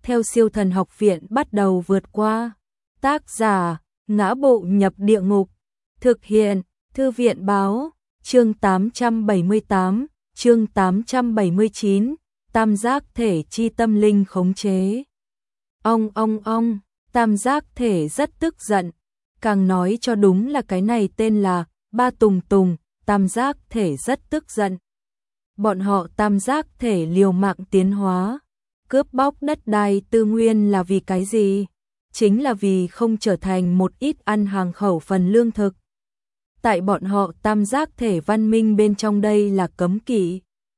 theo Siêu Thần Học Viện bắt đầu vượt qua. Tác giả: Ngã Bộ Nhập Địa Ngục. Thực hiện: Thư viện báo. Chương 878, chương 879, tam giác thể chi tâm linh khống chế. Ong, tam giác thể rất tức giận, càng nói cho đúng là cái này tên là Ba Tùng Tùng, tam giác thể rất tức giận. Bọn họ tam giác thể liều mạng tiến hóa, cướp bóc đất đai tư nguyên là vì cái gì? Chính là vì không trở thành một ít ăn hàng khẩu phần lương thực. Tại bọn họ tam giác thể văn minh bên trong đây là cấm kỵ.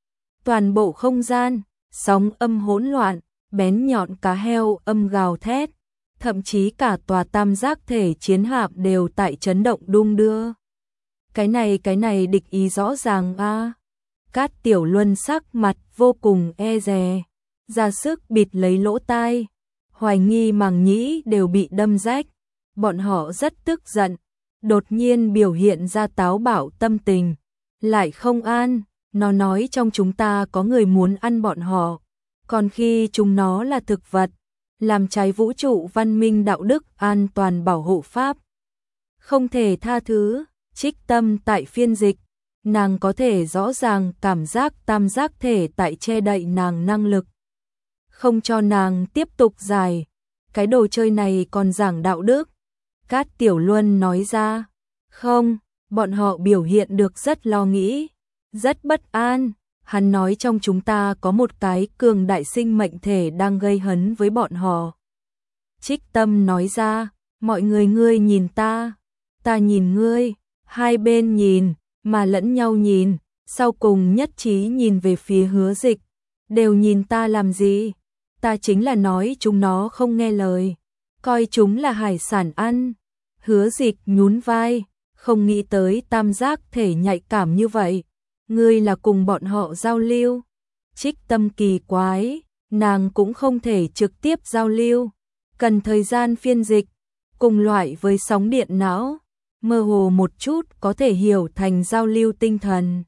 Toàn bộ không gian, sóng âm hỗn loạn, bén nhọn cá heo âm gào thét, thậm chí cả tòa tam giác thể chiến hạm đều tại chấn động đung đưa. Cái này địch ý rõ ràng a. Cát Tiểu Luân sắc mặt vô cùng e dè, ra sức bịt lấy lỗ tai, hoài nghi màng nhĩ đều bị đâm rách. Bọn họ rất tức giận, đột nhiên biểu hiện ra táo bạo tâm tình, lại không an. Nó nói trong chúng ta có người muốn ăn bọn họ, còn khi chúng nó là thực vật, làm trái vũ trụ văn minh đạo đức an toàn bảo hộ pháp. Không thể tha thứ. Trích Tâm tại phiên dịch, nàng có thể rõ ràng cảm giác tam giác thể tại che đậy nàng năng lực, không cho nàng tiếp tục giải. Cái đồ chơi này còn giảng đạo đức. Cát Tiểu Luân nói ra. Không, bọn họ biểu hiện được rất lo nghĩ, rất bất an. Hắn nói trong chúng ta có một cái cường đại sinh mệnh thể đang gây hấn với bọn họ. Trích Tâm nói ra, mọi người ngươi nhìn ta nhìn ngươi, hai bên nhìn, mà lẫn nhau nhìn, sau cùng nhất trí nhìn về phía Hứa Dịch. Đều nhìn ta làm gì? Ta chính là nói chúng nó không nghe lời, coi chúng là hải sản ăn. Hứa Dịch nhún vai, không nghĩ tới tam giác thể nhạy cảm như vậy. Ngươi là cùng bọn họ giao lưu. Trích Tâm kỳ quái, nàng cũng không thể trực tiếp giao lưu, cần thời gian phiên dịch, cùng loại với sóng điện não, mơ hồ một chút có thể hiểu thành giao lưu tinh thần.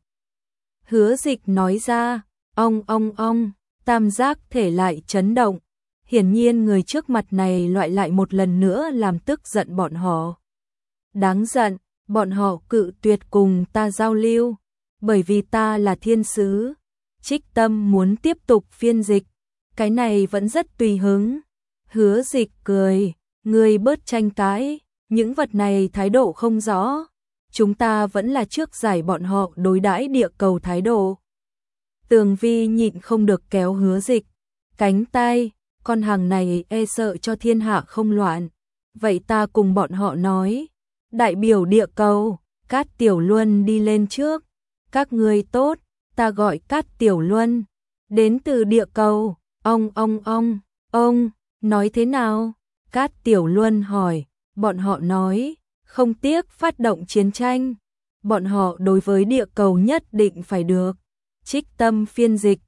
Hứa Dịch nói ra, ong, tam giác thể lại chấn động. Hiển nhiên người trước mặt này loại lại một lần nữa làm tức giận bọn họ. Đáng giận, bọn họ cự tuyệt cùng ta giao lưu, bởi vì ta là thiên sứ. Trích Tâm muốn tiếp tục phiên dịch, cái này vẫn rất tùy hứng. Hứa Dịch cười, ngươi bớt tranh cãi, những vật này thái độ không rõ. Chúng ta vẫn là trước giải bọn họ đối đãi địa cầu thái độ. Tường Vi nhịn không được kéo Hứa Dịch cánh tay, con hàng này e sợ cho thiên hạ không loạn. Vậy ta cùng bọn họ nói. Đại biểu địa cầu, Cát Tiểu Luân đi lên trước. Các ngươi tốt, ta gọi Cát Tiểu Luân, đến từ địa cầu. Ông, nói thế nào? Cát Tiểu Luân hỏi. Bọn họ nói, không tiếc phát động chiến tranh. Bọn họ đối với địa cầu nhất định phải được. Trích Tâm phiên dịch,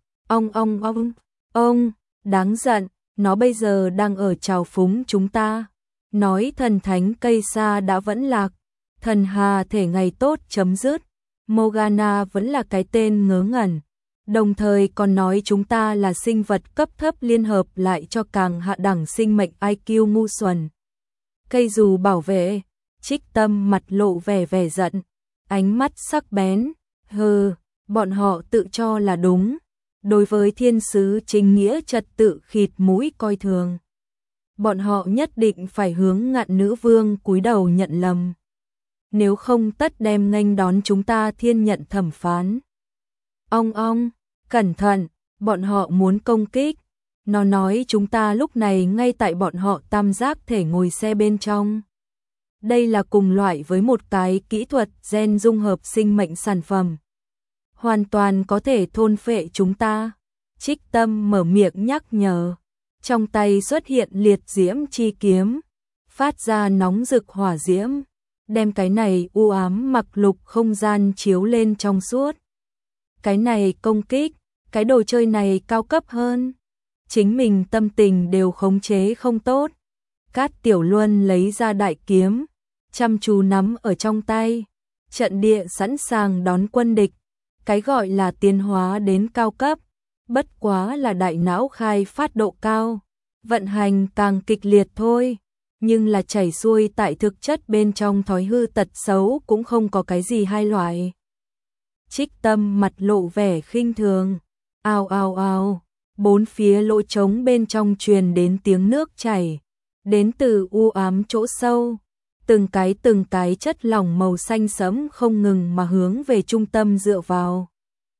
ông, đáng giận, nó bây giờ đang ở trào phúng chúng ta. Nói thần thánh cây sa đã vẫn lạc, thần hà thể ngày tốt chấm dứt, Morgana vẫn là cái tên ngớ ngẩn. Đồng thời còn nói chúng ta là sinh vật cấp thấp liên hợp lại cho càng hạ đẳng sinh mệnh IQ ngu xuẩn. Cây dù bảo vệ. Trích Tâm mặt lộ vẻ giận, ánh mắt sắc bén. Hừ, bọn họ tự cho là đúng, đối với thiên sứ chính nghĩa trật tự khịt mũi coi thường. Bọn họ nhất định phải hướng Ngạn Nữ Vương cúi đầu nhận lầm, nếu không tất đem nghênh đón chúng ta thiên nhận thẩm phán. Ong, cẩn thận, bọn họ muốn công kích. Nó nói chúng ta lúc này ngay tại bọn họ tam giác thể ngồi xe bên trong. Đây là cùng loại với một cái kỹ thuật gen dung hợp sinh mệnh sản phẩm, hoàn toàn có thể thôn phệ chúng ta. Trích Tâm mở miệng nhắc nhở, trong tay xuất hiện liệt diễm chi kiếm, phát ra nóng rực hỏa diễm, đem cái này u ám mặc lục không gian chiếu lên trong suốt. Cái này công kích, cái đồ chơi này cao cấp hơn. Chính mình tâm tình đều khống chế không tốt. Cát Tiểu Luân lấy ra đại kiếm, chăm chú nắm ở trong tay, trận địa sẵn sàng đón quân địch. Cái gọi là tiến hóa đến cao cấp, bất quá là đại não khai phát độ cao, vận hành càng kịch liệt thôi, nhưng là chảy xuôi tại thực chất bên trong thói hư tật xấu cũng không có cái gì hai loại. Trích Tâm mặt lộ vẻ khinh thường, ao ao ao, bốn phía lỗ trống bên trong truyền đến tiếng nước chảy, đến từ u ám chỗ sâu, từng cái chất lỏng màu xanh sẫm không ngừng mà hướng về trung tâm dựa vào.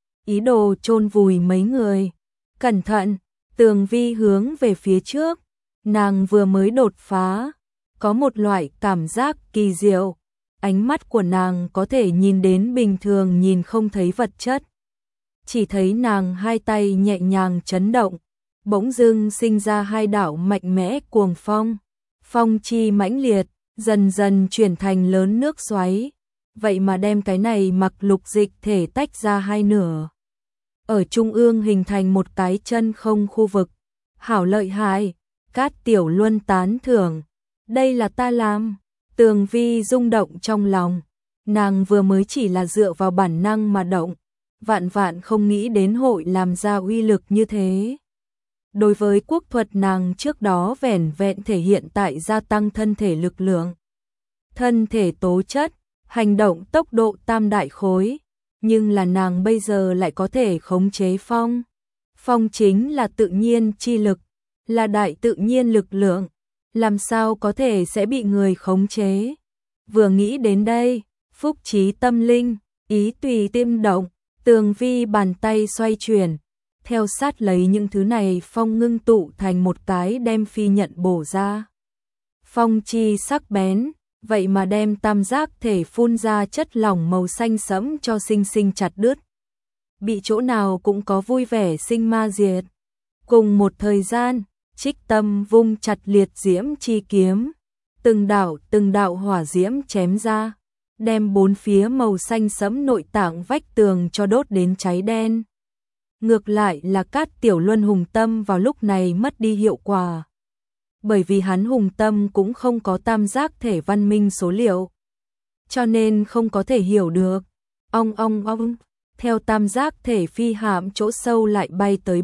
Ý đồ chôn vùi mấy người. Cẩn thận, Tường Vi hướng về phía trước, nàng vừa mới đột phá, có một loại cảm giác kỳ diệu, ánh mắt của nàng có thể nhìn đến bình thường nhìn không thấy vật chất. Chỉ thấy nàng hai tay nhẹ nhàng chấn động, bỗng dưng sinh ra hai đạo mạnh mẽ cuồng phong, phong chi mãnh liệt, dần dần chuyển thành lớn nước xoáy, vậy mà đem cái này mặc lục dịch thể tách ra hai nửa. Ở trung ương hình thành một cái chân không khu vực, hảo lợi hại, Cát Tiểu Luân tán thưởng, đây là ta làm. Tường Vi rung động trong lòng, nàng vừa mới chỉ là dựa vào bản năng mà động, vạn vạn không nghĩ đến hội làm ra uy lực như thế. Đối với quốc thuật nàng trước đó vẻn vẹn thể hiện tại gia tăng thân thể lực lượng, thân thể tố chất, hành động tốc độ tam đại khối, nhưng là nàng bây giờ lại có thể khống chế phong. Phong chính là tự nhiên chi lực, là đại tự nhiên lực lượng, làm sao có thể sẽ bị người khống chế. Vừa nghĩ đến đây, phúc trí tâm linh, ý tùy tim động, Tường Vi bàn tay xoay chuyển, theo sát lấy những thứ này phong ngưng tụ thành một cái đem phi nhận bổ ra. Phong chi sắc bén, vậy mà đem tam giác thể phun ra chất lỏng màu xanh sẫm cho sinh sinh chặt đứt. Bị chỗ nào cũng có vui vẻ sinh ma diệt. Cùng một thời gian, Trích Tâm vung chặt liệt diễm chi kiếm, từng đạo hỏa diễm chém ra, đem bốn phía màu xanh sẫm nội tạng vách tường cho đốt đến cháy đen. Ngược lại là Cát Tiểu Luân hùng tâm vào lúc này mất đi hiệu quả. Bởi vì hắn hùng tâm cũng không có tam giác thể văn minh số liệu, cho nên không có thể hiểu được. Ong, theo tam giác thể phi hạm chỗ sâu lại bay tới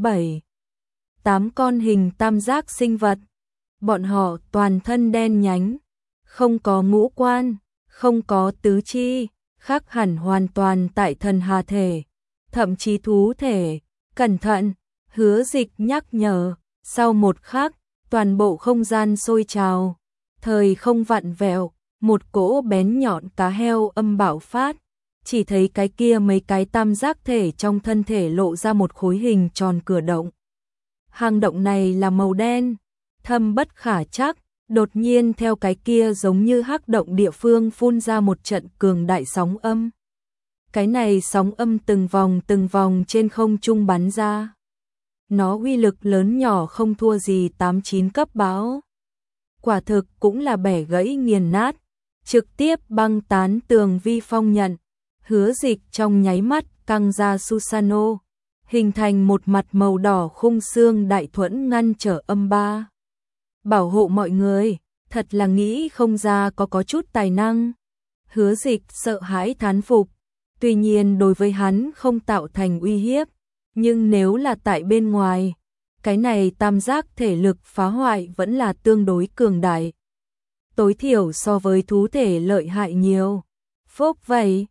7-8 con hình tam giác sinh vật. Bọn họ toàn thân đen nhánh, không có ngũ quan, không có tứ chi, khác hẳn hoàn toàn tại thần hà thể, thậm chí thú thể. Cẩn thận, Hứa Dịch nhắc nhở, sau một khắc, toàn bộ không gian sôi trào, thời không vặn vẹo, một cỗ bén nhọn cá heo âm bạo phát, chỉ thấy cái kia mấy cái tam giác thể trong thân thể lộ ra một khối hình tròn cửa động. Hang động này là màu đen, thâm bất khả trắc, đột nhiên theo cái kia giống như hắc động địa phương phun ra một trận cường đại sóng âm. Cái này sóng âm từng vòng trên không trung bắn ra. Nó uy lực lớn nhỏ không thua gì 8-9 cấp bão. Quả thực cũng là bẻ gãy nghiền nát, trực tiếp băng tán Tường Vi phong nhận. Hứa Dịch trong nháy mắt căng ra Susano, hình thành một mặt màu đỏ khung xương đại thuẫn ngăn trở âm ba. Bảo hộ mọi người, thật là nghĩ không ra có chút tài năng. Hứa Dịch sợ hãi thán phục, tuy nhiên đối với hắn không tạo thành uy hiếp, nhưng nếu là tại bên ngoài, cái này tam giác thể lực phá hoại vẫn là tương đối cường đại. Tối thiểu so với thú thể lợi hại nhiều. Phốc vậy,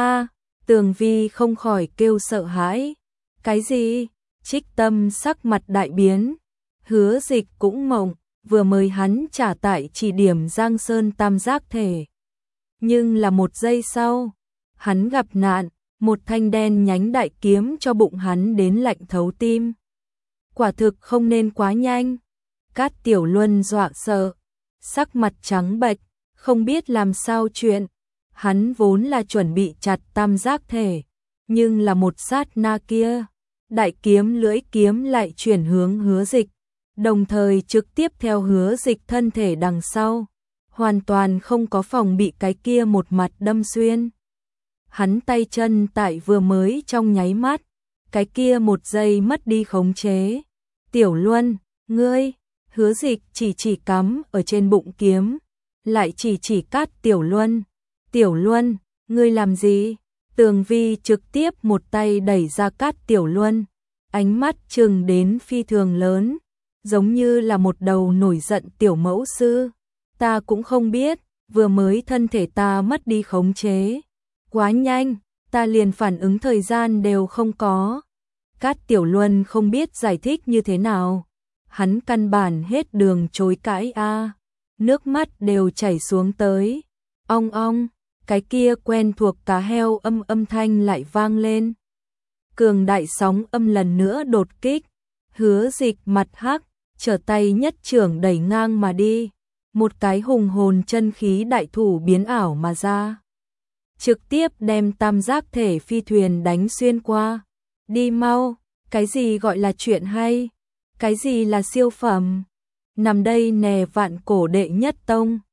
Tường Vi không khỏi kêu sợ hãi. Cái gì? Trích Tâm sắc mặt đại biến. Hứa Dịch cũng mộng, vừa mới hắn trả tại chỉ điểm Giang Sơn tam giác thể. Nhưng là một giây sau, hắn gặp nạn, một thanh đen nhánh đại kiếm cho bụng hắn đến lạnh thấu tim. Quả thực không nên quá nhanh. Cát Tiểu Luân dọa sợ, sắc mặt trắng bệch, không biết làm sao chuyện. Hắn vốn là chuẩn bị chặt tam giác thể, nhưng là một sát na kia, đại kiếm lưỡi kiếm lại chuyển hướng Hứa Dịch, đồng thời trực tiếp theo Hứa Dịch thân thể đằng sau, hoàn toàn không có phòng bị cái kia một mặt đâm xuyên. Hắn tay chân tại vừa mới trong nháy mắt, cái kia một giây mất đi khống chế. Tiểu Luân, ngươi, Hứa Dịch chỉ cắm ở trên bụng kiếm, lại chỉ Cát Tiểu Luân. Tiểu Luân, ngươi làm gì? Tường Vi trực tiếp một tay đẩy ra Cát Tiểu Luân, ánh mắt trừng đến phi thường lớn. giống như là một đầu nổi giận tiểu mẫu sư. Ta cũng không biết, vừa mới thân thể ta mất đi khống chế. Quá nhanh, ta liền phản ứng thời gian đều không có. Cát Tiểu Luân không biết giải thích như thế nào. Hắn căn bản hết đường chối cãi a. Nước mắt đều chảy xuống tới. Ong ong, cái kia quen thuộc cá heo âm thanh lại vang lên. Cường đại sóng âm lần nữa đột kích. Hứa Dịch mặt hắc, trở tay nhất trưởng đẩy ngang mà đi. Một cái hùng hồn chân khí đại thủ biến ảo mà ra. Trực tiếp đem tam giác thể phi thuyền đánh xuyên qua. Đi mau, cái gì gọi là chuyện hay? Cái gì là siêu phẩm? Nằm đây nè vạn cổ đệ nhất tông.